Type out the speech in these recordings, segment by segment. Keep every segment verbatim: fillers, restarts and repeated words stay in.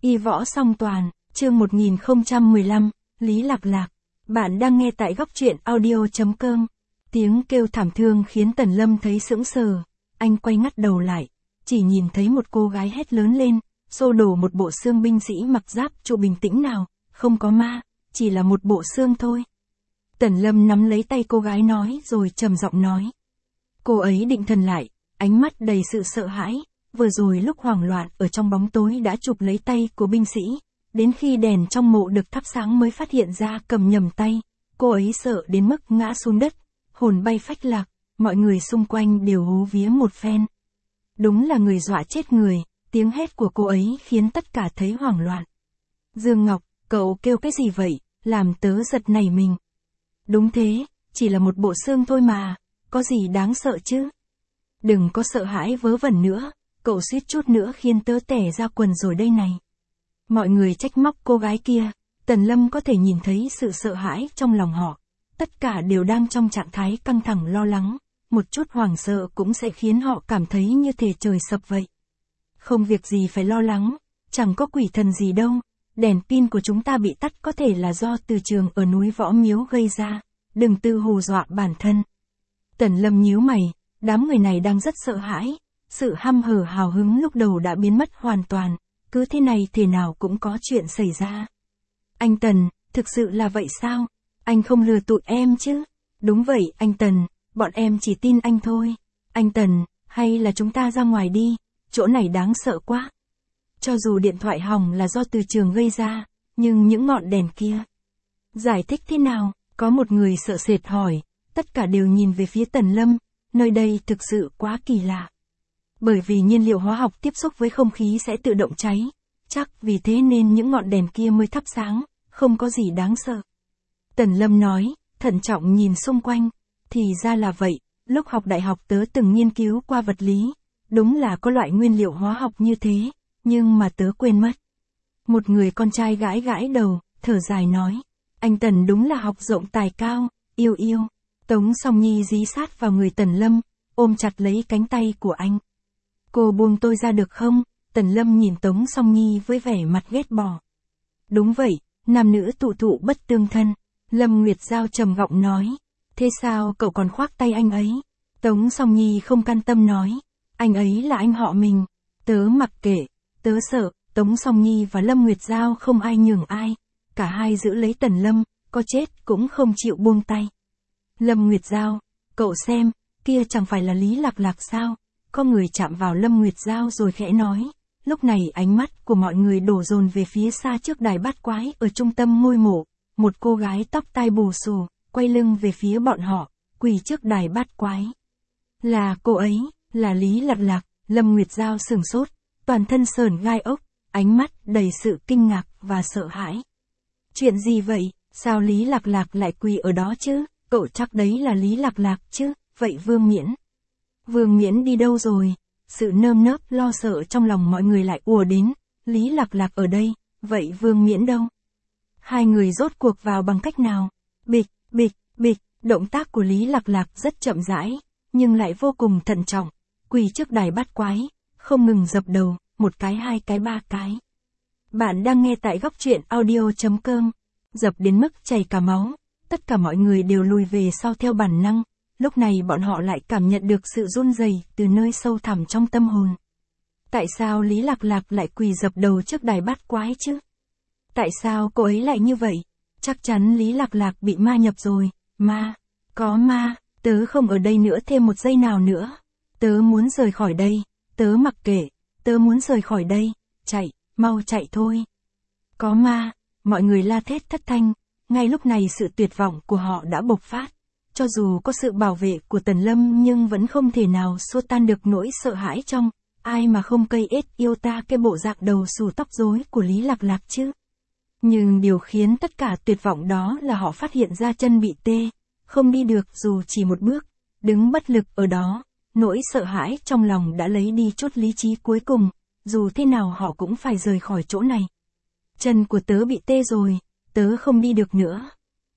Y võ song toàn, chương một nghìn không trăm mười lăm, Lý Lạc Lạc. Bạn đang nghe tại góc truyện audio.com. Tiếng kêu thảm thương khiến Tần Lâm thấy sững sờ. Anh quay ngắt đầu lại, chỉ nhìn thấy một cô gái hét lớn lên, xô đổ một bộ xương binh sĩ mặc giáp trụ bình tĩnh nào, không có ma, chỉ là một bộ xương thôi. Tần Lâm nắm lấy tay cô gái nói rồi trầm giọng nói. Cô ấy định thần lại, ánh mắt đầy sự sợ hãi, vừa rồi lúc hoảng loạn ở trong bóng tối đã chụp lấy tay của binh sĩ, đến khi đèn trong mộ được thắp sáng mới phát hiện ra cầm nhầm tay, cô ấy sợ đến mức ngã xuống đất, hồn bay phách lạc, mọi người xung quanh đều hú vía một phen. Đúng là người dọa chết người, tiếng hét của cô ấy khiến tất cả thấy hoảng loạn. Dương Ngọc, cậu kêu cái gì vậy, làm tớ giật nảy mình. Đúng thế, chỉ là một bộ xương thôi mà, có gì đáng sợ chứ? Đừng có sợ hãi vớ vẩn nữa, cậu suýt chút nữa khiến tớ tẻ ra quần rồi đây này. Mọi người trách móc cô gái kia, Tần Lâm có thể nhìn thấy sự sợ hãi trong lòng họ. Tất cả đều đang trong trạng thái căng thẳng lo lắng, một chút hoảng sợ cũng sẽ khiến họ cảm thấy như thể trời sập vậy. Không việc gì phải lo lắng, chẳng có quỷ thần gì đâu, đèn pin của chúng ta bị tắt có thể là do từ trường ở núi Võ Miếu gây ra, đừng tự hù dọa bản thân. Tần Lâm nhíu mày, đám người này đang rất sợ hãi, sự hăm hở hào hứng lúc đầu đã biến mất hoàn toàn, cứ thế này thế nào cũng có chuyện xảy ra. Anh Tần, thực sự là vậy sao? Anh không lừa tụi em chứ? Đúng vậy anh Tần, bọn em chỉ tin anh thôi. Anh Tần, hay là chúng ta ra ngoài đi, chỗ này đáng sợ quá. Cho dù điện thoại hỏng là do từ trường gây ra, nhưng những ngọn đèn kia. Giải thích thế nào? Có một người sợ sệt hỏi, tất cả đều nhìn về phía Tần Lâm, nơi đây thực sự quá kỳ lạ. Bởi vì nhiên liệu hóa học tiếp xúc với không khí sẽ tự động cháy, chắc vì thế nên những ngọn đèn kia mới thắp sáng, không có gì đáng sợ. Tần Lâm nói, thận trọng nhìn xung quanh, thì ra là vậy, lúc học đại học tớ từng nghiên cứu qua vật lý, đúng là có loại nguyên liệu hóa học như thế, nhưng mà tớ quên mất. Một người con trai gãi gãi đầu, thở dài nói, anh Tần đúng là học rộng tài cao, yêu yêu. Tống Song Nhi dí sát vào người Tần Lâm, ôm chặt lấy cánh tay của anh. Cô buông tôi ra được không? Tần Lâm nhìn Tống Song Nhi với vẻ mặt ghét bỏ. Đúng vậy, nam nữ tụ tụ bất tương thân. Lâm Nguyệt Giao trầm giọng nói. Thế sao cậu còn khoác tay anh ấy? Tống Song Nhi không can tâm nói. Anh ấy là anh họ mình. Tớ mặc kệ, tớ sợ. Tống Song Nhi và Lâm Nguyệt Giao không ai nhường ai. Cả hai giữ lấy Tần Lâm, có chết cũng không chịu buông tay. Lâm Nguyệt Giao, cậu xem, kia chẳng phải là Lý Lạc Lạc sao? Có người chạm vào Lâm Nguyệt Giao rồi khẽ nói. Lúc này ánh mắt của mọi người đổ dồn về phía xa trước đài bát quái ở trung tâm ngôi mộ. Một cô gái tóc tai bù xù, quay lưng về phía bọn họ, quỳ trước đài bát quái. Là cô ấy, là Lý Lạc Lạc. Lâm Nguyệt Giao sửng sốt, toàn thân sờn gai ốc, ánh mắt đầy sự kinh ngạc và sợ hãi. Chuyện gì vậy, sao Lý Lạc Lạc lại quỳ ở đó chứ? Cậu chắc đấy là Lý Lạc Lạc chứ, vậy Vương Miễn. Vương Miễn đi đâu rồi? Sự nơm nớp lo sợ trong lòng mọi người lại ùa đến, Lý Lạc Lạc ở đây, vậy Vương Miễn đâu? Hai người rốt cuộc vào bằng cách nào? Bịch, bịch, bịch, động tác của Lý Lạc Lạc rất chậm rãi, nhưng lại vô cùng thận trọng, quỳ trước đài bát quái, không ngừng dập đầu, một cái hai cái ba cái. Bạn đang nghe tại góc truyện audio.com, dập đến mức chảy cả máu. Tất cả mọi người đều lùi về sau theo bản năng, lúc này bọn họ lại cảm nhận được sự run rẩy từ nơi sâu thẳm trong tâm hồn. Tại sao Lý Lạc Lạc lại quỳ dập đầu trước đài bát quái chứ? Tại sao cô ấy lại như vậy? Chắc chắn Lý Lạc Lạc bị ma nhập rồi, ma, có ma, tớ không ở đây nữa thêm một giây nào nữa. Tớ muốn rời khỏi đây, tớ mặc kệ, tớ muốn rời khỏi đây, chạy, mau chạy thôi. Có ma, mọi người la thét thất thanh. Ngay lúc này sự tuyệt vọng của họ đã bộc phát. Cho dù có sự bảo vệ của Tần Lâm nhưng vẫn không thể nào xua tan được nỗi sợ hãi trong. Ai mà không cây ết yêu ta cái bộ dạng đầu xù tóc rối của Lý Lạc Lạc chứ. Nhưng điều khiến tất cả tuyệt vọng đó là họ phát hiện ra chân bị tê. Không đi được dù chỉ một bước. Đứng bất lực ở đó. Nỗi sợ hãi trong lòng đã lấy đi chút lý trí cuối cùng. Dù thế nào họ cũng phải rời khỏi chỗ này. Chân của tớ bị tê rồi. Tớ không đi được nữa.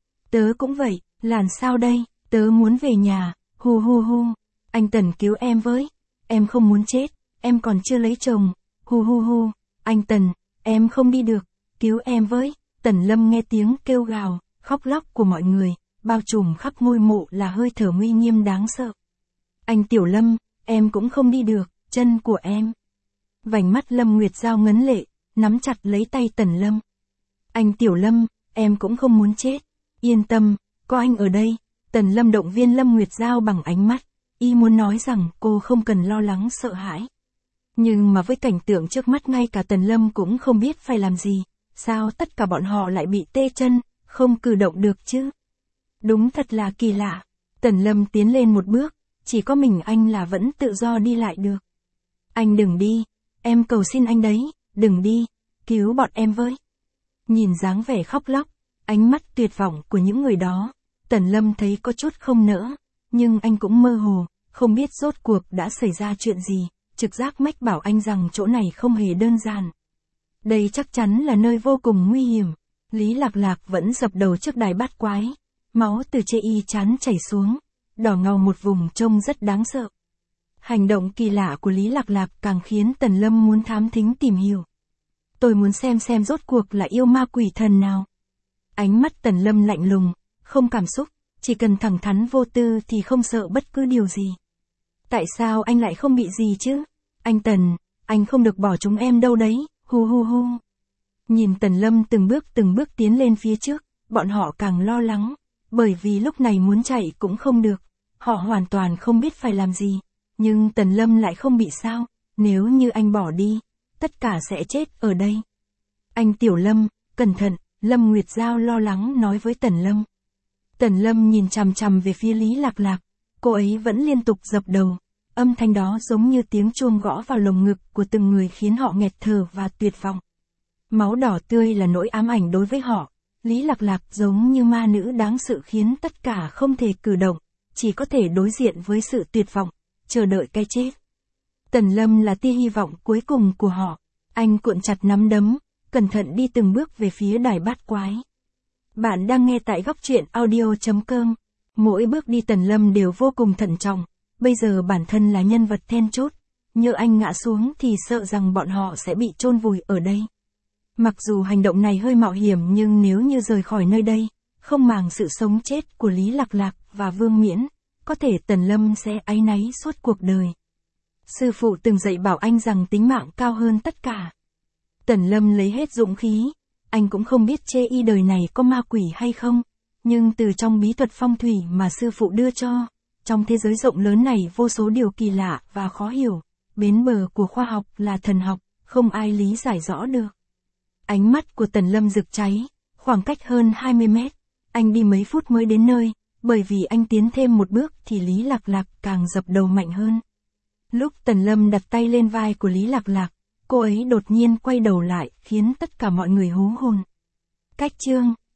Tớ cũng vậy, làm sao đây, tớ muốn về nhà, hu hu hu, anh Tần cứu em với, em không muốn chết, em còn chưa lấy chồng, hu hu hu, anh Tần, em không đi được, cứu em với. Tần Lâm nghe tiếng kêu gào, khóc lóc của mọi người, bao trùm khắp ngôi mộ là hơi thở uy nghiêm đáng sợ. Anh Tiểu Lâm, em cũng không đi được, chân của em. Vành mắt Lâm Nguyệt Giao ngấn lệ, nắm chặt lấy tay Tần Lâm. Anh Tiểu Lâm, em cũng không muốn chết. Yên tâm, có anh ở đây. Tần Lâm động viên Lâm Nguyệt Giao bằng ánh mắt, y muốn nói rằng cô không cần lo lắng sợ hãi. Nhưng mà với cảnh tượng trước mắt ngay cả Tần Lâm cũng không biết phải làm gì, sao tất cả bọn họ lại bị tê chân, không cử động được chứ? Đúng thật là kỳ lạ. Tần Lâm tiến lên một bước, chỉ có mình anh là vẫn tự do đi lại được. Anh đừng đi, em cầu xin anh đấy, đừng đi, cứu bọn em với. Nhìn dáng vẻ khóc lóc, ánh mắt tuyệt vọng của những người đó, Tần Lâm thấy có chút không nỡ, nhưng anh cũng mơ hồ, không biết rốt cuộc đã xảy ra chuyện gì, trực giác mách bảo anh rằng chỗ này không hề đơn giản. Đây chắc chắn là nơi vô cùng nguy hiểm. Lý Lạc Lạc vẫn dập đầu trước đài bát quái, máu từ chê y chán chảy xuống, đỏ ngầu một vùng trông rất đáng sợ. Hành động kỳ lạ của Lý Lạc Lạc càng khiến Tần Lâm muốn thám thính tìm hiểu. Tôi muốn xem xem rốt cuộc là yêu ma quỷ thần nào. Ánh mắt Tần Lâm lạnh lùng, không cảm xúc, chỉ cần thẳng thắn vô tư thì không sợ bất cứ điều gì. Tại sao anh lại không bị gì chứ? Anh Tần, anh không được bỏ chúng em đâu đấy, hu hu hu. Nhìn Tần Lâm từng bước từng bước tiến lên phía trước, bọn họ càng lo lắng, bởi vì lúc này muốn chạy cũng không được, họ hoàn toàn không biết phải làm gì, nhưng Tần Lâm lại không bị sao, nếu như anh bỏ đi, tất cả sẽ chết ở đây. Anh Tiểu Lâm, cẩn thận, Lâm Nguyệt Giao lo lắng nói với Tần Lâm. Tần Lâm nhìn chằm chằm về phía Lý Lạc Lạc, cô ấy vẫn liên tục dập đầu, âm thanh đó giống như tiếng chuông gõ vào lồng ngực của từng người khiến họ nghẹt thở và tuyệt vọng. Máu đỏ tươi là nỗi ám ảnh đối với họ, Lý Lạc Lạc giống như ma nữ đáng sợ khiến tất cả không thể cử động, chỉ có thể đối diện với sự tuyệt vọng, chờ đợi cái chết. Tần Lâm là tia hy vọng cuối cùng của họ, anh cuộn chặt nắm đấm, cẩn thận đi từng bước về phía đài bát quái. Bạn đang nghe tại góc truyện audio chấm com. Mỗi bước đi Tần Lâm đều vô cùng thận trọng, bây giờ bản thân là nhân vật then chốt, nhỡ anh ngã xuống thì sợ rằng bọn họ sẽ bị chôn vùi ở đây. Mặc dù hành động này hơi mạo hiểm nhưng nếu như rời khỏi nơi đây, không màng sự sống chết của Lý Lạc Lạc và Vương Miễn, có thể Tần Lâm sẽ áy náy suốt cuộc đời. Sư phụ từng dạy bảo anh rằng tính mạng cao hơn tất cả. Tần Lâm lấy hết dũng khí, anh cũng không biết chê y đời này có ma quỷ hay không, nhưng từ trong bí thuật phong thủy mà sư phụ đưa cho, trong thế giới rộng lớn này vô số điều kỳ lạ và khó hiểu, bến bờ của khoa học là thần học, không ai lý giải rõ được. Ánh mắt của Tần Lâm rực cháy, khoảng cách hơn hai mươi mét, anh đi mấy phút mới đến nơi, bởi vì anh tiến thêm một bước thì Lý Lạc Lạc càng dập đầu mạnh hơn. Lúc Tần Lâm đặt tay lên vai của Lý Lạc Lạc, cô ấy đột nhiên quay đầu lại khiến tất cả mọi người hú hồn. Cách chương